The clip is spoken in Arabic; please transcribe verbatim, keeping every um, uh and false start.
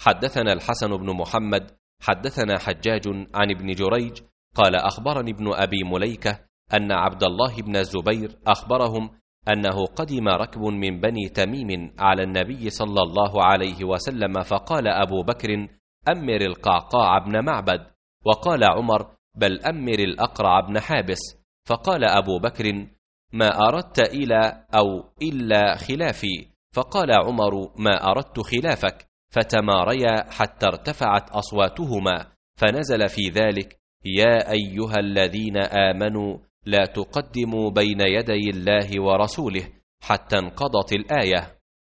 حدثنا الحسن بن محمد حدثنا حجاج عن ابن جريج قال أخبرني ابن أبي مليكة أن عبد الله بن الزبير أخبرهم أنه قدم ركب من بني تميم على النبي صلى الله عليه وسلم، فقال أبو بكر: أمر القعقاع بن معبد، وقال عمر: بل أمر الأقرع بن حابس. فقال أبو بكر: ما أردت إلى أو إلا خلافي؟ فقال عمر: ما أردت خلافك. فتماريا حتى ارتفعت أصواتهما، فنزل في ذلك: يا أيها الذين آمنوا لا تقدموا بين يدي الله ورسوله، حتى انقضت الآية.